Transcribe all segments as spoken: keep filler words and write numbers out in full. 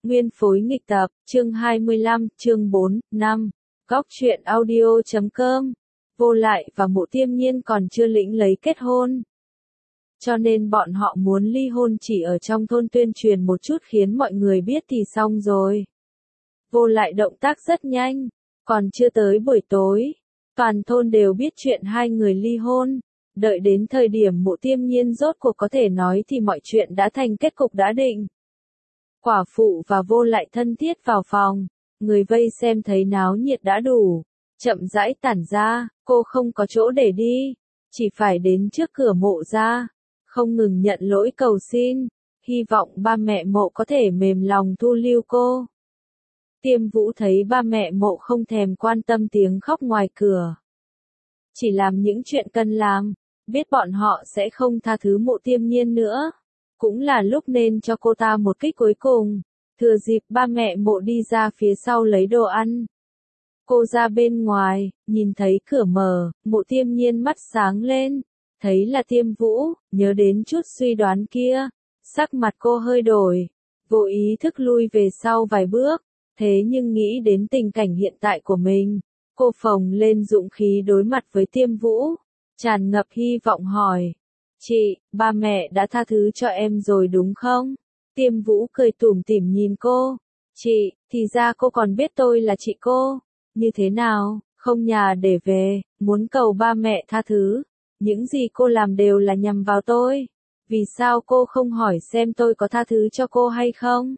Nguyên phối nghịch tập, chương hai mươi lăm, chương bốn, năm. Góc truyện audio chấm com. Vô Lại và Mộ Tiêm Nhiên còn chưa lĩnh lấy kết hôn. Cho nên bọn họ muốn ly hôn chỉ ở trong thôn tuyên truyền một chút khiến mọi người biết thì xong rồi. Vô Lại động tác rất nhanh, còn chưa tới buổi tối, toàn thôn đều biết chuyện hai người ly hôn. Đợi đến thời điểm Mộ Tiêm Nhiên rốt cuộc có thể nói thì mọi chuyện đã thành kết cục đã định. Quả phụ và Vô Lại thân thiết vào phòng, người vây xem thấy náo nhiệt đã đủ, chậm rãi tản ra, cô không có chỗ để đi, chỉ phải đến trước cửa Mộ ra, không ngừng nhận lỗi cầu xin, hy vọng ba mẹ Mộ có thể mềm lòng thu lưu cô. Tiêm Vũ thấy ba mẹ Mộ không thèm quan tâm tiếng khóc ngoài cửa, chỉ làm những chuyện cần làm, biết bọn họ sẽ không tha thứ Mộ Tiêm Nhiên nữa. Cũng là lúc nên cho cô ta một kích cuối cùng, thừa dịp ba mẹ Mộ đi ra phía sau lấy đồ ăn. Cô ra bên ngoài, nhìn thấy cửa mở, Mộ Tiêm Nhiên mắt sáng lên, thấy là Tiêm Vũ, nhớ đến chút suy đoán kia, sắc mặt cô hơi đổi, vô ý thức lui về sau vài bước, thế nhưng nghĩ đến tình cảnh hiện tại của mình, cô phồng lên dũng khí đối mặt với Tiêm Vũ, tràn ngập hy vọng hỏi. Chị, ba mẹ đã tha thứ cho em rồi đúng không? Tiêm Vũ cười tủm tỉm nhìn cô. Chị, thì ra cô còn biết tôi là chị cô. Như thế nào, không nhà để về, muốn cầu ba mẹ tha thứ. Những gì cô làm đều là nhằm vào tôi. Vì sao cô không hỏi xem tôi có tha thứ cho cô hay không?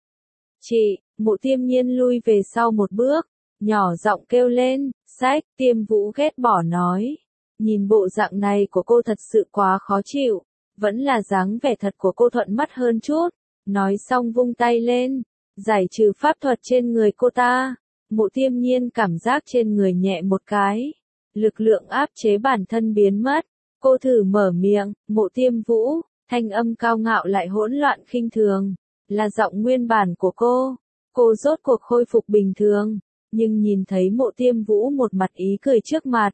Chị, Mộ Tiêm Nhiên lui về sau một bước, nhỏ giọng kêu lên, sách, Tiêm Vũ ghét bỏ nói. Nhìn bộ dạng này của cô thật sự quá khó chịu, vẫn là dáng vẻ thật của cô thuận mắt hơn chút. Nói xong vung tay lên, giải trừ pháp thuật trên người cô ta. Mộ Tiêm Nhiên cảm giác trên người nhẹ một cái, lực lượng áp chế bản thân biến mất. Cô thử mở miệng, Mộ Tiêm Vũ, thanh âm cao ngạo lại hỗn loạn khinh thường, là giọng nguyên bản của cô. Cô rốt cuộc khôi phục bình thường, nhưng nhìn thấy Mộ Tiêm Vũ một mặt ý cười trước mặt.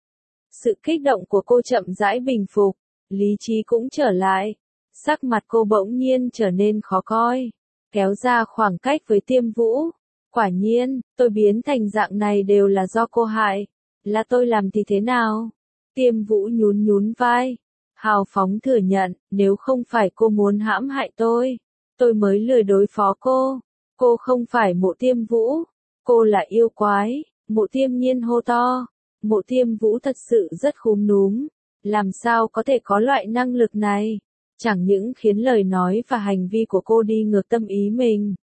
Sự kích động của cô chậm rãi bình phục, lý trí cũng trở lại, sắc mặt cô bỗng nhiên trở nên khó coi, kéo ra khoảng cách với Tiêm Vũ. Quả nhiên, tôi biến thành dạng này đều là do cô hại, là tôi làm thì thế nào? Tiêm Vũ nhún nhún vai, hào phóng thừa nhận, nếu không phải cô muốn hãm hại tôi, tôi mới lười đối phó cô. Cô không phải Mộ Tiêm Vũ, cô là yêu quái. Mộ Tiêm Nhiên hô to. Mộ Tiêm Vũ thật sự rất khúm núm, làm sao có thể có loại năng lực này, chẳng những khiến lời nói và hành vi của cô đi ngược tâm ý mình,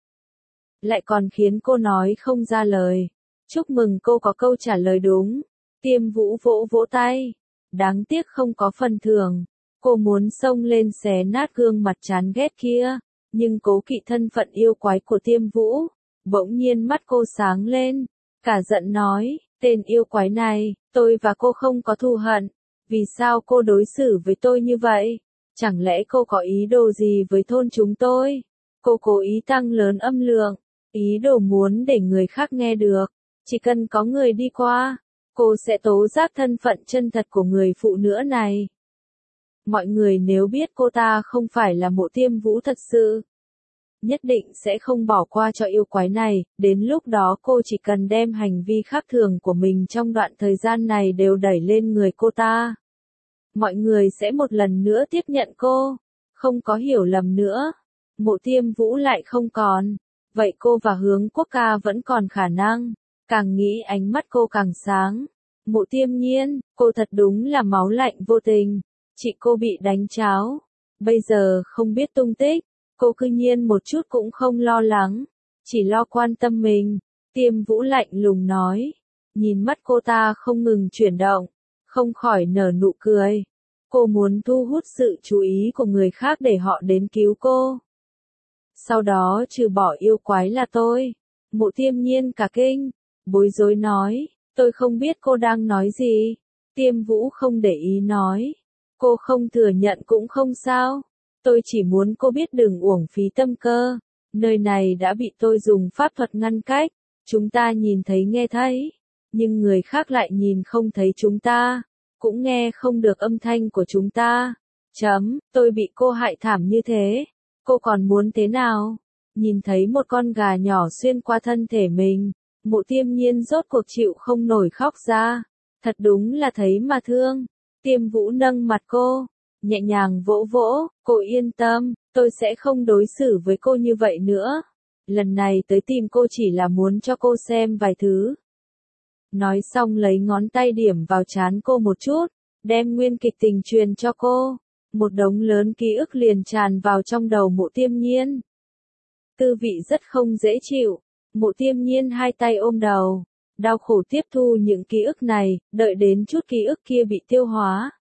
lại còn khiến cô nói không ra lời. Chúc mừng cô có câu trả lời đúng. Tiêm Vũ vỗ vỗ tay, đáng tiếc không có phần thưởng. Cô muốn xông lên xé nát gương mặt chán ghét kia, nhưng cố kỵ thân phận yêu quái của Tiêm Vũ, bỗng nhiên mắt cô sáng lên, cả giận nói. Tên yêu quái này, tôi và cô không có thù hận, vì sao cô đối xử với tôi như vậy? Chẳng lẽ cô có ý đồ gì với thôn chúng tôi? Cô cố ý tăng lớn âm lượng, ý đồ muốn để người khác nghe được, chỉ cần có người đi qua, cô sẽ tố giác thân phận chân thật của người phụ nữ này. Mọi người nếu biết cô ta không phải là Mộ Tiêm Vũ thật sự, nhất định sẽ không bỏ qua cho yêu quái này, đến lúc đó cô chỉ cần đem hành vi khác thường của mình trong đoạn thời gian này đều đẩy lên người cô ta. Mọi người sẽ một lần nữa tiếp nhận cô, không có hiểu lầm nữa. Mộ Tiêm Vũ lại không còn, vậy cô và Hướng Quốc ca vẫn còn khả năng. Càng nghĩ ánh mắt cô càng sáng. Mộ Tiêm Nhiên, cô thật đúng là máu lạnh vô tình, chị cô bị đánh cháo, bây giờ không biết tung tích. Cô cư nhiên một chút cũng không lo lắng, chỉ lo quan tâm mình. Tiêm Vũ lạnh lùng nói, nhìn mắt cô ta không ngừng chuyển động, không khỏi nở nụ cười. Cô muốn thu hút sự chú ý của người khác để họ đến cứu cô. Sau đó trừ bỏ yêu quái là tôi. Mộ Tiêm Nhiên cả kinh, bối rối nói, tôi không biết cô đang nói gì. Tiêm Vũ không để ý nói, cô không thừa nhận cũng không sao. Tôi chỉ muốn cô biết đừng uổng phí tâm cơ, nơi này đã bị tôi dùng pháp thuật ngăn cách, chúng ta nhìn thấy nghe thấy, nhưng người khác lại nhìn không thấy chúng ta, cũng nghe không được âm thanh của chúng ta. Chấm, tôi bị cô hại thảm như thế, cô còn muốn thế nào? Nhìn thấy một con gà nhỏ xuyên qua thân thể mình, Mộ Tiêm Nhiên rốt cuộc chịu không nổi khóc ra. Thật đúng là thấy mà thương. Tiêm Vũ nâng mặt cô, nhẹ nhàng vỗ vỗ, cô yên tâm, tôi sẽ không đối xử với cô như vậy nữa. Lần này tới tìm cô chỉ là muốn cho cô xem vài thứ. Nói xong lấy ngón tay điểm vào trán cô một chút, đem nguyên kịch tình truyền cho cô. Một đống lớn ký ức liền tràn vào trong đầu Mộ Tiêm Nhiên. Tư vị rất không dễ chịu. Mộ Tiêm Nhiên hai tay ôm đầu, đau khổ tiếp thu những ký ức này, đợi đến chút ký ức kia bị tiêu hóa.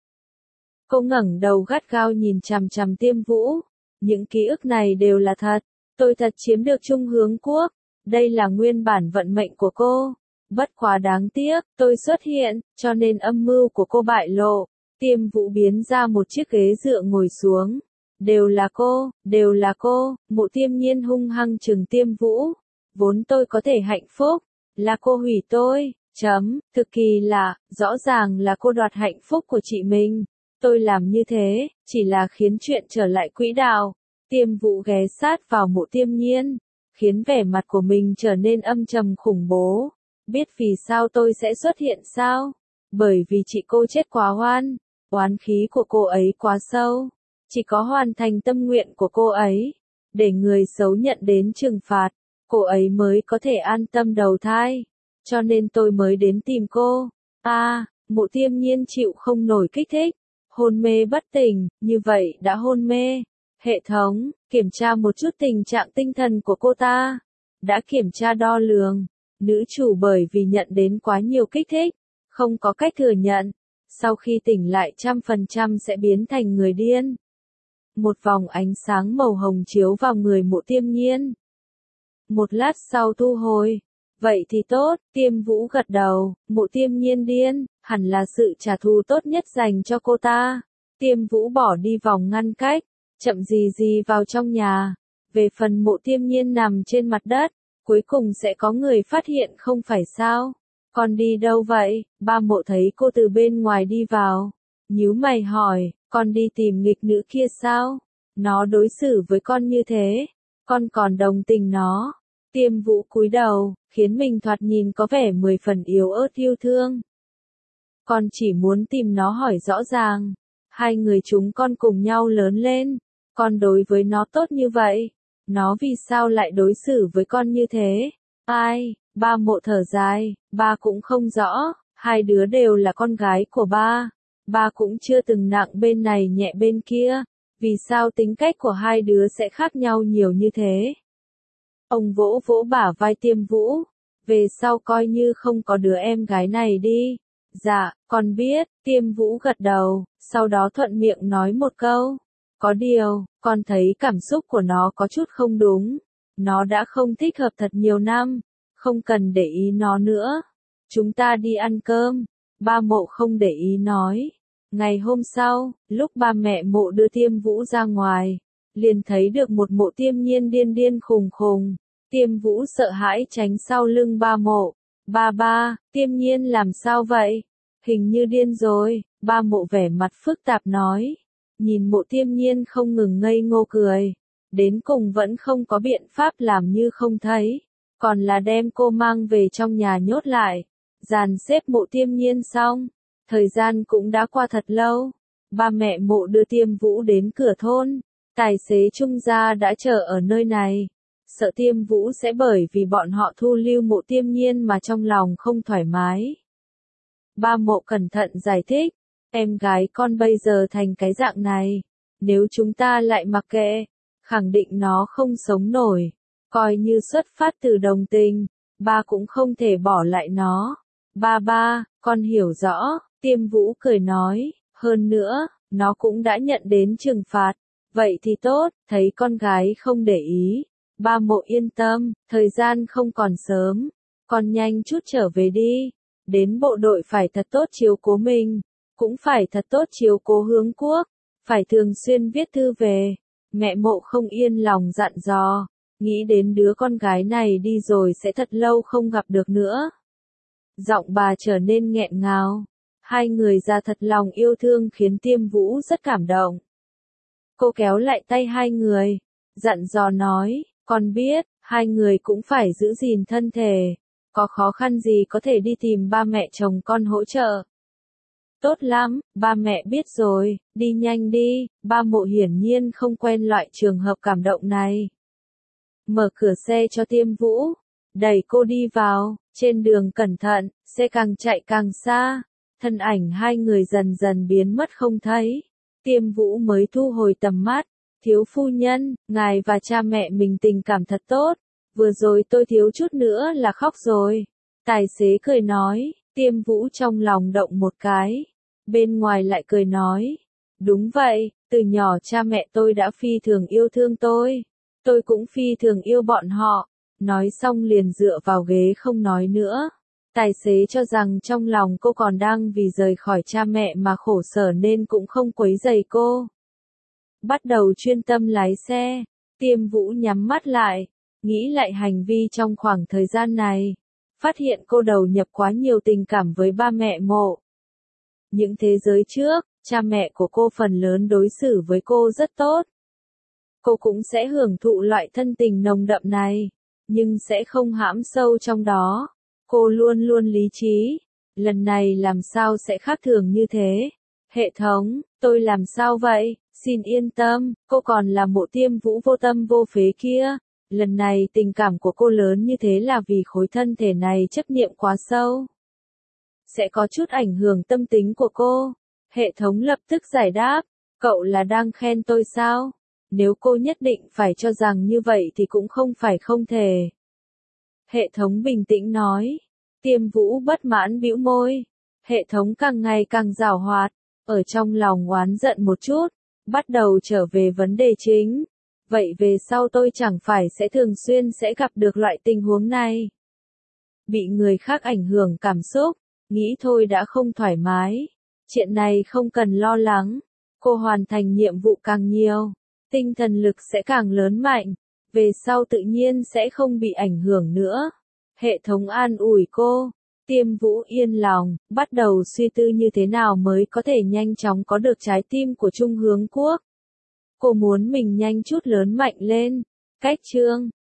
Cô ngẩng đầu gắt gao nhìn chằm chằm Tiêm Vũ. Những ký ức này đều là thật. Tôi thật chiếm được Trung Hướng Quốc. Đây là nguyên bản vận mệnh của cô. Bất quá đáng tiếc, tôi xuất hiện, cho nên âm mưu của cô bại lộ. Tiêm Vũ biến ra một chiếc ghế dựa ngồi xuống. Đều là cô, đều là cô. Mộ Tiêm Nhiên hung hăng trừng Tiêm Vũ. Vốn tôi có thể hạnh phúc, là cô hủy tôi, chấm, thực kỳ lạ, rõ ràng là cô đoạt hạnh phúc của chị mình. Tôi làm như thế, chỉ là khiến chuyện trở lại quỹ đạo. Tiêm Vũ ghé sát vào Mộ Tiêm Nhiên, khiến vẻ mặt của mình trở nên âm trầm khủng bố. Biết vì sao tôi sẽ xuất hiện sao? Bởi vì chị cô chết quá oan, oán khí của cô ấy quá sâu. Chỉ có hoàn thành tâm nguyện của cô ấy, để người xấu nhận đến trừng phạt, cô ấy mới có thể an tâm đầu thai. Cho nên tôi mới đến tìm cô. A, à, Mộ Tiêm Nhiên chịu không nổi kích thích, hôn mê bất tỉnh, như vậy đã hôn mê. Hệ thống, kiểm tra một chút tình trạng tinh thần của cô ta. Đã kiểm tra đo lường, nữ chủ bởi vì nhận đến quá nhiều kích thích, không có cách thừa nhận. Sau khi tỉnh lại trăm phần trăm sẽ biến thành người điên. Một vòng ánh sáng màu hồng chiếu vào người Mộ Tiêm Nhiên. Một lát sau thu hồi. Vậy thì tốt, Tiêm Vũ gật đầu. Mộ Tiêm Nhiên điên, hẳn là sự trả thù tốt nhất dành cho cô ta. Tiêm Vũ bỏ đi vòng ngăn cách, chậm gì gì vào trong nhà. Về phần Mộ Tiêm Nhiên nằm trên mặt đất, cuối cùng sẽ có người phát hiện không phải sao? Con đi đâu vậy? Ba Mộ thấy cô từ bên ngoài đi vào, nhíu mày hỏi, con đi tìm nghịch nữ kia sao? Nó đối xử với con như thế, con còn đồng tình nó. Tiêm Vũ cúi đầu, khiến mình thoạt nhìn có vẻ mười phần yếu ớt yêu thương. Con chỉ muốn tìm nó hỏi rõ ràng. Hai người chúng con cùng nhau lớn lên, con đối với nó tốt như vậy, nó vì sao lại đối xử với con như thế? Ai? Ba Mộ thở dài, ba cũng không rõ, hai đứa đều là con gái của ba. Ba cũng chưa từng nặng bên này nhẹ bên kia, vì sao tính cách của hai đứa sẽ khác nhau nhiều như thế? Ông vỗ vỗ bả vai Tiêm Vũ, về sau coi như không có đứa em gái này đi. Dạ, con biết. Tiêm Vũ gật đầu, sau đó thuận miệng nói một câu. Có điều, con thấy cảm xúc của nó có chút không đúng. Nó đã không thích hợp thật nhiều năm, không cần để ý nó nữa. Chúng ta đi ăn cơm. Ba Mộ không để ý nói. Ngày hôm sau, lúc ba mẹ Mộ đưa Tiêm Vũ ra ngoài, liền thấy được một Mộ Tiêm Nhiên điên điên khùng khùng. Tiêm Vũ sợ hãi tránh sau lưng ba Mộ. Ba ba, Tiêm Nhiên làm sao vậy? Hình như điên rồi. Ba Mộ vẻ mặt phức tạp nói. Nhìn Mộ Tiêm Nhiên không ngừng ngây ngô cười. Đến cùng vẫn không có biện pháp làm như không thấy. Còn là đem cô mang về trong nhà nhốt lại. Dàn xếp Mộ Tiêm Nhiên xong. Thời gian cũng đã qua thật lâu. Ba mẹ Mộ đưa Tiêm Vũ đến cửa thôn. Tài xế Trung gia đã chờ ở nơi này. Sợ Tiêm Vũ sẽ bởi vì bọn họ thu lưu Mộ Tiêm Nhiên mà trong lòng không thoải mái. Ba Mộ cẩn thận giải thích. Em gái con bây giờ thành cái dạng này. Nếu chúng ta lại mặc kệ, khẳng định nó không sống nổi. Coi như xuất phát từ đồng tình, ba cũng không thể bỏ lại nó. Ba ba, con hiểu rõ. Tiêm Vũ cười nói. Hơn nữa, nó cũng đã nhận đến trừng phạt. Vậy thì tốt, thấy con gái không để ý. Ba Mộ yên tâm, thời gian không còn sớm. Con nhanh chút trở về đi. Đến bộ đội phải thật tốt chiếu cố mình. Cũng phải thật tốt chiếu cố Hướng Quốc. Phải thường xuyên viết thư về. Mẹ Mộ không yên lòng dặn dò. Nghĩ đến đứa con gái này đi rồi sẽ thật lâu không gặp được nữa. Giọng bà trở nên nghẹn ngào. Hai người ra thật lòng yêu thương khiến Tiêm Vũ rất cảm động. Cô kéo lại tay hai người. Dặn dò nói, Con biết, hai người cũng phải giữ gìn thân thể. Có khó khăn gì có thể đi tìm ba mẹ chồng con hỗ trợ. Tốt lắm, ba mẹ biết rồi, đi nhanh đi, ba Mộ hiển nhiên không quen loại trường hợp cảm động này. Mở cửa xe cho Tiêm Vũ, đẩy cô đi vào, trên đường cẩn thận, xe càng chạy càng xa, thân ảnh hai người dần dần biến mất không thấy. Tiêm Vũ mới thu hồi tầm mắt, thiếu phu nhân, ngài và cha mẹ mình tình cảm thật tốt, vừa rồi tôi thiếu chút nữa là khóc rồi. Tài xế cười nói, Tiêm Vũ trong lòng động một cái, bên ngoài lại cười nói, đúng vậy, từ nhỏ cha mẹ tôi đã phi thường yêu thương tôi, tôi cũng phi thường yêu bọn họ. Nói xong liền dựa vào ghế không nói nữa. Tài xế cho rằng trong lòng cô còn đang vì rời khỏi cha mẹ mà khổ sở nên cũng không quấy rầy cô. Bắt đầu chuyên tâm lái xe, Tiêm Vũ nhắm mắt lại, nghĩ lại hành vi trong khoảng thời gian này, phát hiện cô đầu nhập quá nhiều tình cảm với ba mẹ Mộ. Những thế giới trước, cha mẹ của cô phần lớn đối xử với cô rất tốt. Cô cũng sẽ hưởng thụ loại thân tình nồng đậm này, nhưng sẽ không hãm sâu trong đó. Cô luôn luôn lý trí, lần này làm sao sẽ khác thường như thế? Hệ thống, tôi làm sao vậy? Xin yên tâm, cô còn là Mộ Tiêm Vũ vô tâm vô phế kia. Lần này tình cảm của cô lớn như thế là vì khối thân thể này chấp niệm quá sâu. Sẽ có chút ảnh hưởng tâm tính của cô. Hệ thống lập tức giải đáp, cậu là đang khen tôi sao? Nếu cô nhất định phải cho rằng như vậy thì cũng không phải không thể. Hệ thống bình tĩnh nói. Tiêm Vũ bất mãn bĩu môi. Hệ thống càng ngày càng giảo hoạt, ở trong lòng oán giận một chút, bắt đầu trở về vấn đề chính. Vậy về sau tôi chẳng phải sẽ thường xuyên sẽ gặp được loại tình huống này. Bị người khác ảnh hưởng cảm xúc, nghĩ thôi đã không thoải mái. Chuyện này không cần lo lắng, cô hoàn thành nhiệm vụ càng nhiều, tinh thần lực sẽ càng lớn mạnh, về sau tự nhiên sẽ không bị ảnh hưởng nữa. Hệ thống an ủi cô, Tiêm Vũ yên lòng, bắt đầu suy tư như thế nào mới có thể nhanh chóng có được trái tim của Trung Hướng Quốc. Cô muốn mình nhanh chút lớn mạnh lên. Cách chương